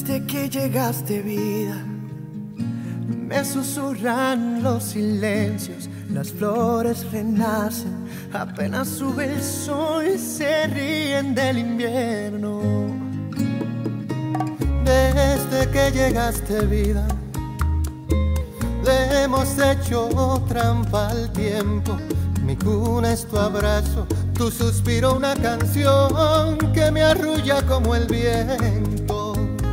Desde que llegaste, vida, me susurran los silencios, las flores renacen, apenas sube el sol, se ríen del invierno. Desde que llegaste, vida, le hemos hecho trampa al tiempo. Mi cuna es tu abrazo, tu suspiro una canción que me arrulla como el viento.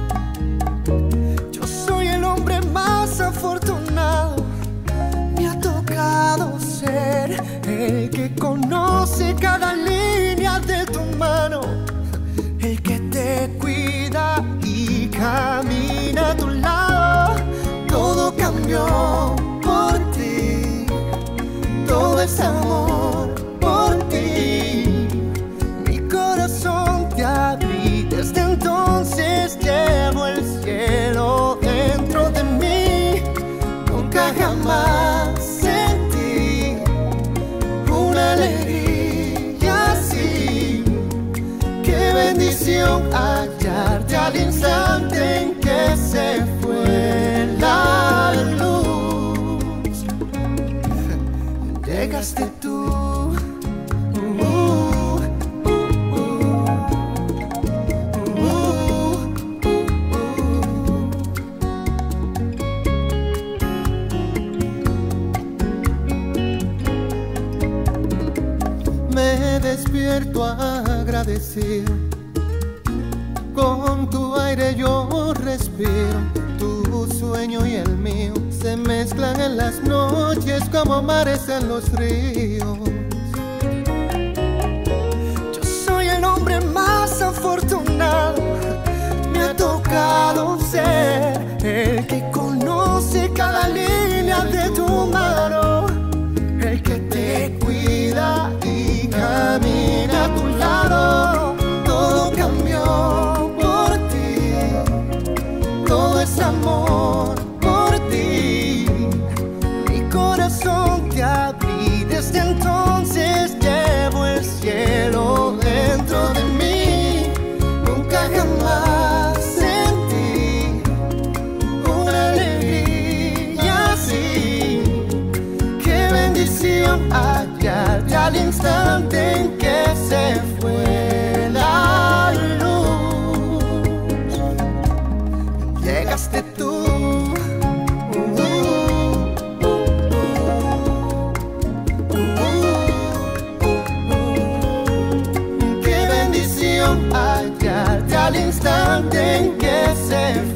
Yo soy el hombre más afortunado, me ha tocado ser el que conoce cada línea de tu mano, el que te cuida y camina a tu lado. Todo cambió por ti, todo es amor por ti. Mi corazón te abrí, desde entonces llevo el cielo dentro de mí. Nunca jamás sentí una alegría así. Qué bendición hallarte al instante en que se fue la luz. Llegaste tú. Me despierto agradecido, con tu aire yo respiro. Tu sueño y el mío se mezclan en las noches como mares en los ríos. Yo soy el hombre más afortunado, me ha tocado ser el que conoce cada línea de tu mano, el que te cuida y camina a tu lado. Todo cambió por ti, todo es amor por ti. Mi corazón te abrí, desde entonces llevo el cielo dentro de mí. Nunca jamás sentí una alegría así. Qué bendición hallarte al instante en que se fue la luz. Llegaste tú. Qué bendición hallarte al instante en que se fue